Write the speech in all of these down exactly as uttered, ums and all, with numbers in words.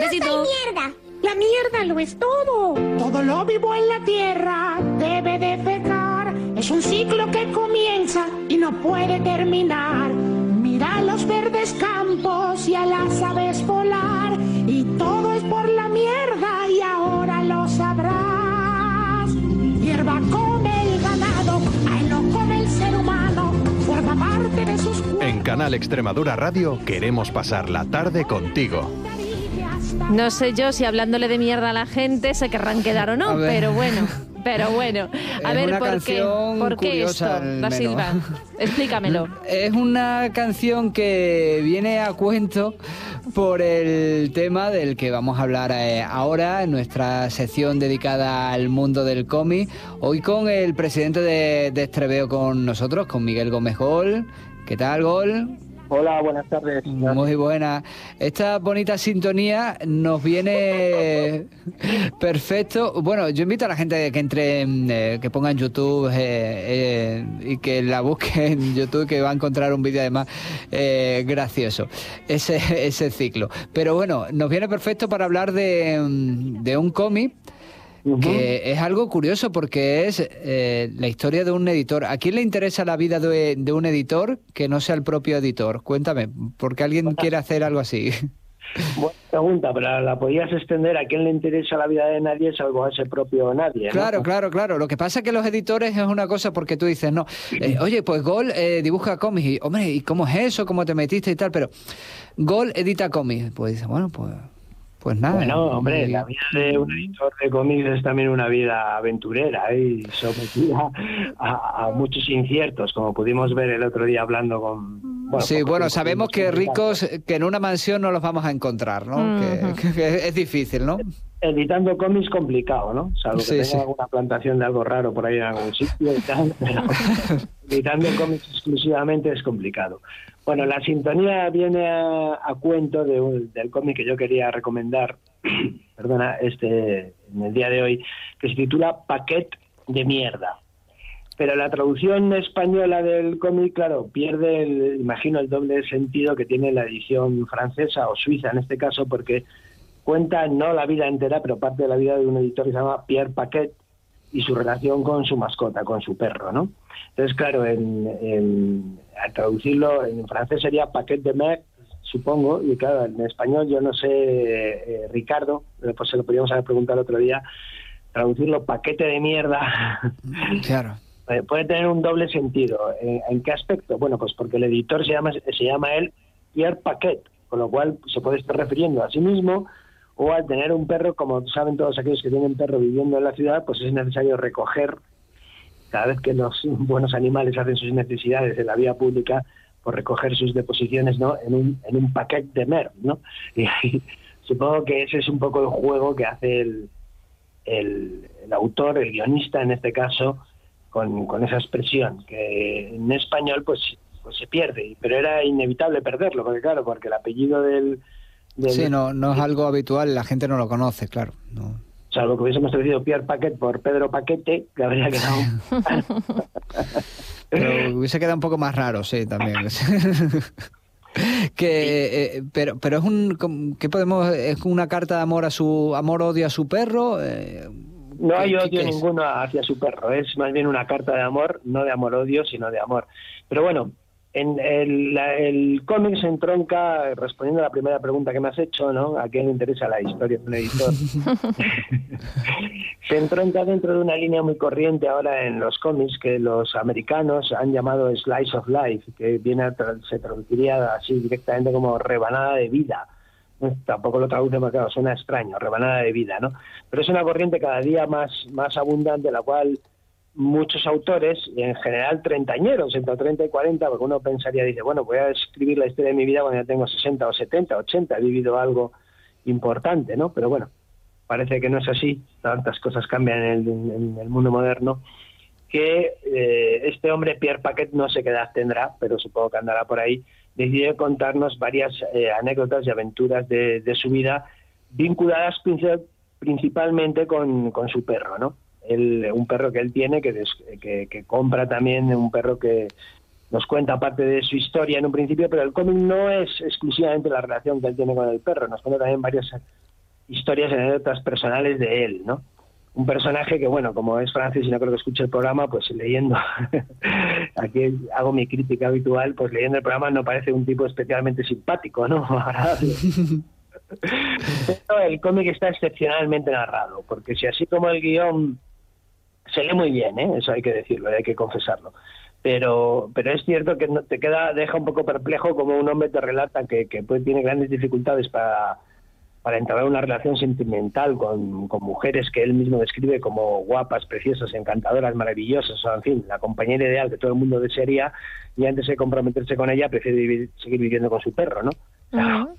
besito. Yo soy mierda. La mierda lo es todo. Todo lo vivo en la tierra debe defecar. Es un ciclo que comienza y no puede terminar. Mira los verdes campos y a las aves volar. Y todo es por la mierda y ahora lo sabrás. Hierba come el ganado, a él lo come el ser humano. Forma parte de sus cuerpos. En Canal Extremadura Radio queremos pasar la tarde contigo. No sé yo si hablándole de mierda a la gente se querrán quedar o no, pero bueno, pero bueno. A es ver, una ¿por qué? ¿Por qué esto, Da Silva? Explícamelo. Es una canción que viene a cuento por el tema del que vamos a hablar eh, ahora en nuestra sección dedicada al mundo del cómic. Hoy con el presidente de, de Estreveo con nosotros, con Miguel Gómez Gol. ¿Qué tal, Gol? Hola, buenas tardes. Muy buena. Esta bonita sintonía nos viene perfecto. Bueno, yo invito a la gente que entre, eh, que ponga en YouTube eh, eh, y que la busque en YouTube, que va a encontrar un vídeo además eh, gracioso, ese, ese ciclo. Pero bueno, nos viene perfecto para hablar de, de un cómic que es algo curioso porque es eh, la historia de un editor. ¿A quién le interesa la vida de, de un editor que no sea el propio editor? Cuéntame, ¿por qué alguien quiere hacer algo así? Buena pregunta, pero la podías extender. ¿A quién le interesa la vida de nadie salvo a ese propio nadie? ¿no? Claro, claro, claro. Lo que pasa es que los editores es una cosa porque tú dices, no, eh, oye, pues Gol eh, dibuja cómics y, hombre, ¿y cómo es eso? ¿Cómo te metiste y tal? Pero Gol edita cómics. Pues dice, bueno, pues... Pues nada. Bueno, hombre, la vida de un editor de cómics es también una vida aventurera y sometida a, a muchos inciertos, como pudimos ver el otro día hablando con... Bueno, sí, bueno, sabemos que ricos que en una mansión no los vamos a encontrar, ¿no? Uh-huh. que, que es difícil, ¿no? Editando cómics complicado, ¿no? Salvo que sí, tenga sí. alguna plantación de algo raro por ahí en algún sitio y tal, pero editando cómics exclusivamente es complicado. Bueno, la sintonía viene a, a cuento de un, del cómic que yo quería recomendar, perdona, este en el día de hoy, que se titula Paquet de mierda. Pero la traducción española del cómic, claro, pierde, el, imagino, el doble sentido que tiene la edición francesa o suiza en este caso, porque cuenta no la vida entera, pero parte de la vida de un editor que se llama Pierre Paquet y su relación con su mascota, con su perro, ¿no? Entonces, claro, en, en, al traducirlo en francés sería Paquet de merde, supongo, y claro, en español yo no sé, eh, Ricardo, pues se lo podríamos haber preguntado el otro día, traducirlo paquete de mierda. Claro. Puede tener un doble sentido. ¿En, ¿En qué aspecto? Bueno, pues porque el editor se llama se llama él Pierre Paquet, con lo cual se puede estar refiriendo a sí mismo, o al tener un perro, como saben todos aquellos que tienen perro viviendo en la ciudad, pues es necesario recoger, cada vez que los buenos animales hacen sus necesidades en la vía pública, por recoger sus deposiciones, ¿no? En un en un paquet de mer, ¿no? Y, y supongo que ese es un poco el juego que hace el, el, el autor, el guionista en este caso, con, con esa expresión, que en español pues, pues se pierde, pero era inevitable perderlo, porque claro, porque el apellido del... del sí, no, no es algo habitual, la gente no lo conoce, claro. No. Salvo que hubiésemos traducido Pierre Paquet por Pedro Paquete, que habría quedado... Pero hubiese quedado un poco más raro, sí, también. que eh, pero pero es un ¿qué podemos es una carta de amor a su amor odio a su perro? Eh, no hay odio ninguno hacia su perro, es más bien una carta de amor, no de amor odio, sino de amor. Pero bueno, en el, la, el cómic se entronca, respondiendo a la primera pregunta que me has hecho, ¿no? ¿A quién le interesa la historia de un editor? Se entronca dentro de una línea muy corriente ahora en los cómics que los americanos han llamado Slice of Life, que viene a tra- se traduciría así directamente como rebanada de vida. ¿No? Tampoco lo traduce porque claro, suena extraño, rebanada de vida, ¿no? Pero es una corriente cada día más, más abundante, la cual muchos autores, y en general treintañeros, entre treinta y cuarenta, porque uno pensaría, dice, bueno, voy a escribir la historia de mi vida cuando ya tengo sesenta o setenta, ochenta, he vivido algo importante, ¿no? Pero bueno, parece que no es así, tantas cosas cambian en el, en el mundo moderno, que eh, este hombre, Pierre Paquet, no sé qué edad tendrá, pero supongo que andará por ahí, decidió contarnos varias eh, anécdotas y aventuras de, de su vida, vinculadas principalmente con, con su perro, ¿no? Él, un perro que él tiene, que, des, que, que compra también, un perro que nos cuenta parte de su historia en un principio, pero el cómic no es exclusivamente la relación que él tiene con el perro, nos cuenta también varias historias, anécdotas personales de él, ¿no? Un personaje que, bueno, como es francés y no creo que escuche el programa, pues leyendo, aquí hago mi crítica habitual, pues leyendo el programa no parece un tipo especialmente simpático, ¿no? Agradable. Pero el cómic está excepcionalmente narrado, porque si así como el guión se lee muy bien, ¿eh? Eso hay que decirlo, hay que confesarlo. Pero pero es cierto que no, te queda deja un poco perplejo como un hombre te relata que, que pues, tiene grandes dificultades para... para entablar una relación sentimental con, con mujeres que él mismo describe como guapas, preciosas, encantadoras, maravillosas, o en fin, la compañera ideal que todo el mundo desearía, y antes de comprometerse con ella prefiere vivir, seguir viviendo con su perro, ¿no? Uh-huh.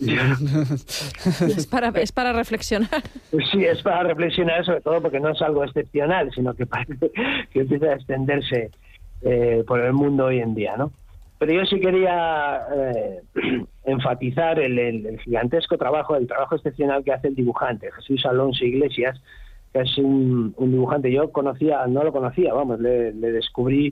es, para, es para reflexionar. Sí, es para reflexionar, sobre todo porque no es algo excepcional, sino que parece que empieza a extenderse eh, por el mundo hoy en día, ¿no? Pero yo sí quería eh, enfatizar el, el, el gigantesco trabajo, el trabajo excepcional que hace el dibujante, Jesús Alonso Iglesias, que es un, un dibujante. Yo conocía, no lo conocía, vamos, le, le descubrí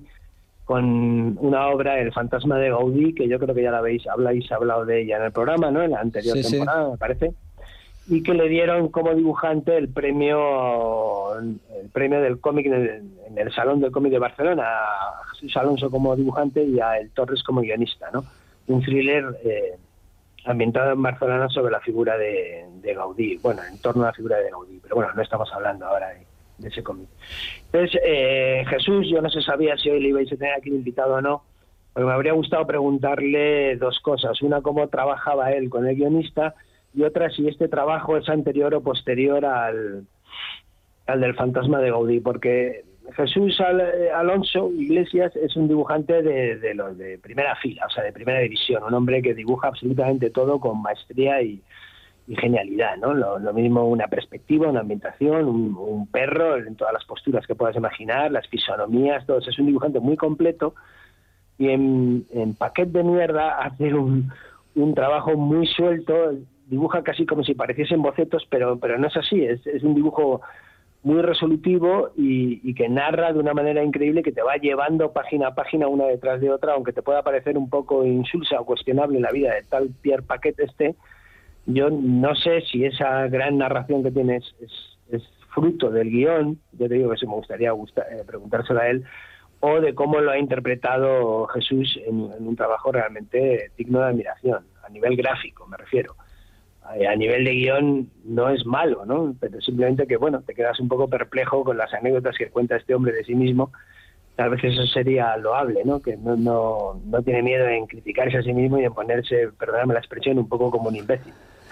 con una obra, El fantasma de Gaudí, que yo creo que ya la habéis, habláis hablado de ella en el programa, ¿no? En la anterior sí, temporada, sí. Me parece. Y que le dieron como dibujante el premio el premio del cómic en el, en el Salón del Cómic de Barcelona, a Jesús Alonso como dibujante y a El Torres como guionista, ¿no? Un thriller eh, ambientado en Barcelona sobre la figura de, de Gaudí, bueno, en torno a la figura de Gaudí, pero bueno, no estamos hablando ahora de, de ese cómic. Entonces, eh, Jesús, yo no sé sabía si hoy le ibais a tener aquí invitado o no, porque me habría gustado preguntarle dos cosas. Una, cómo trabajaba él con el guionista, y otra, si este trabajo es anterior o posterior al, al del fantasma de Gaudí, porque Jesús Al, Alonso Iglesias es un dibujante de, de los de primera fila, o sea, de primera división, un hombre que dibuja absolutamente todo con maestría y, y genialidad, ¿no? Lo, lo mismo una perspectiva, una ambientación, un, un perro en todas las posturas que puedas imaginar, las fisonomías, todo eso. Es un dibujante muy completo y en, en Paquet de Mierda hace un, un trabajo muy suelto. Dibuja casi como si pareciesen bocetos, pero pero no es así, es, es un dibujo muy resolutivo y, y que narra de una manera increíble, que te va llevando página a página una detrás de otra, aunque te pueda parecer un poco insulsa o cuestionable la vida de tal Pierre Paquet este. Yo no sé si esa gran narración que tiene es, es, es fruto del guión, yo te digo que sí me gustaría gusta, eh, preguntárselo a él, o de cómo lo ha interpretado Jesús en, en un trabajo realmente digno de admiración, a nivel gráfico me refiero. A nivel de guión no es malo, ¿no? Pero simplemente que, bueno, te quedas un poco perplejo con las anécdotas que cuenta este hombre de sí mismo. Tal vez eso sería loable, ¿no? Que no, no, no tiene miedo en criticarse a sí mismo y en ponerse, perdóname la expresión, un poco como un imbécil.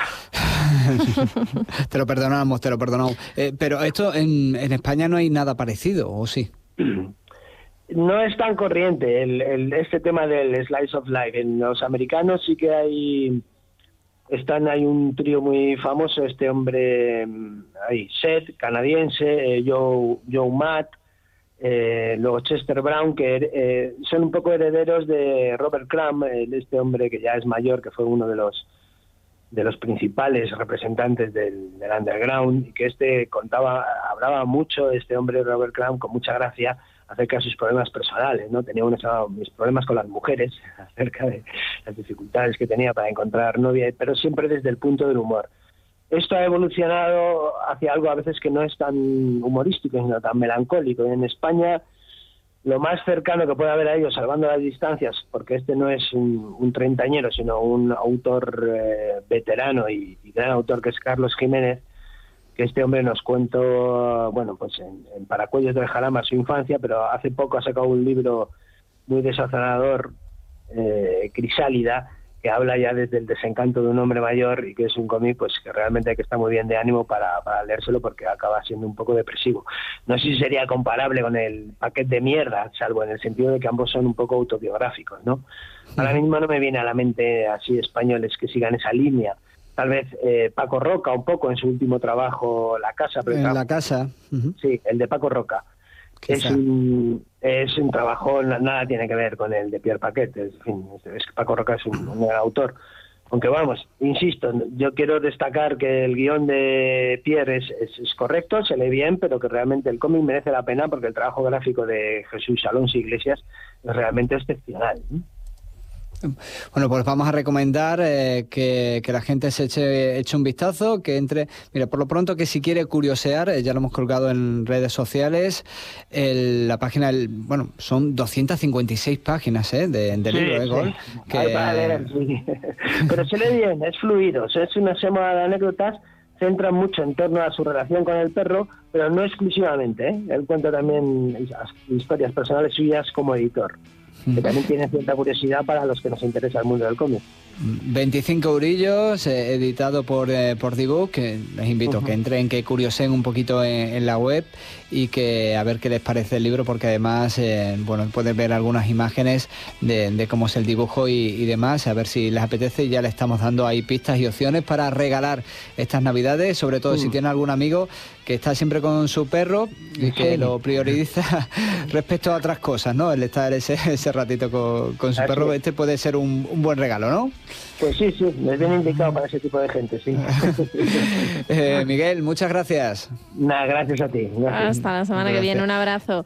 Te lo perdonamos, te lo perdonamos. Eh, pero esto en, en España no hay nada parecido, ¿o sí? No es tan corriente el, el, este tema del slice of life. En los americanos sí que hay... Están, hay un trío muy famoso, este hombre, ahí, Seth, canadiense, eh, Joe, Joe Matt, eh, luego Chester Brown, que eh, son un poco herederos de Robert Crumb, eh, este hombre que ya es mayor, que fue uno de los de los principales representantes del, del underground, y que este contaba, hablaba mucho, este hombre Robert Crumb, con mucha gracia, acerca de sus problemas personales, ¿no? Tenía unos mis problemas con las mujeres, acerca de las dificultades que tenía para encontrar novia, pero siempre desde el punto del humor. Esto ha evolucionado hacia algo a veces que no es tan humorístico, sino tan melancólico. Y en España, lo más cercano que puede haber a ello, salvando las distancias, porque este no es un, un treintañero, sino un autor eh, veterano y, y gran autor, que es Carlos Jiménez, que este hombre nos cuentó, bueno, pues en, en Paracuellos del Jarama su infancia, pero hace poco ha sacado un libro muy desazonador, eh, Crisálida, que habla ya desde el desencanto de un hombre mayor, y que es un cómic pues que realmente hay que estar muy bien de ánimo para, para leérselo, porque acaba siendo un poco depresivo. No sé si sería comparable con el Paquet de Mierda, salvo en el sentido de que ambos son un poco autobiográficos, ¿no? Ahora mismo no me viene a la mente así españoles que sigan esa línea. Tal vez eh, Paco Roca un poco en su último trabajo, La Casa. Pero en trabajo, La Casa. Uh-huh. Sí, el de Paco Roca. Es un, es un trabajo, nada tiene que ver con el de Pierre Paquet. En fin, es que Paco Roca es un, un gran autor. Aunque vamos, insisto, yo quiero destacar que el guión de Pierre es, es, es correcto, se lee bien, pero que realmente el cómic merece la pena, porque el trabajo gráfico de Jesús Alonso Iglesias es realmente excepcional, ¿eh? Bueno, pues vamos a recomendar eh, que, que la gente se eche, eche un vistazo, que entre, mira, por lo pronto que si quiere curiosear, eh, ya lo hemos colgado en redes sociales, el, la página, el, bueno, son doscientas cincuenta y seis páginas eh, de, de sí, libro, ¿eh, Gol? Sí. Que, Ay, para leer, sí. Pero se lee bien, es fluido, o sea, es una semana de anécdotas, centra mucho en torno a su relación con el perro, pero no exclusivamente, ¿eh? Él cuenta también historias personales suyas como editor, que también tiene cierta curiosidad para los que nos interesa el mundo del cómic. veinticinco eurillos, eh, editado por eh, por D-Book, que les invito uh-huh. a que entren, que curioseen un poquito en, en la web y que a ver qué les parece el libro, porque además, eh, bueno, pueden ver algunas imágenes de, de cómo es el dibujo y, y demás, a ver si les apetece. Ya le estamos dando ahí pistas y opciones para regalar estas navidades, sobre todo uh. si tiene algún amigo que está siempre con su perro y que lo prioriza respecto a otras cosas, ¿no? El estar ese, ese ratito con, con su Así perro, es. Este puede ser un, un buen regalo, ¿no? Pues sí, sí, me viene indicado para ese tipo de gente, sí. eh, Miguel, muchas gracias. Nada, gracias a ti. Gracias. Hasta la semana gracias. que viene, un abrazo.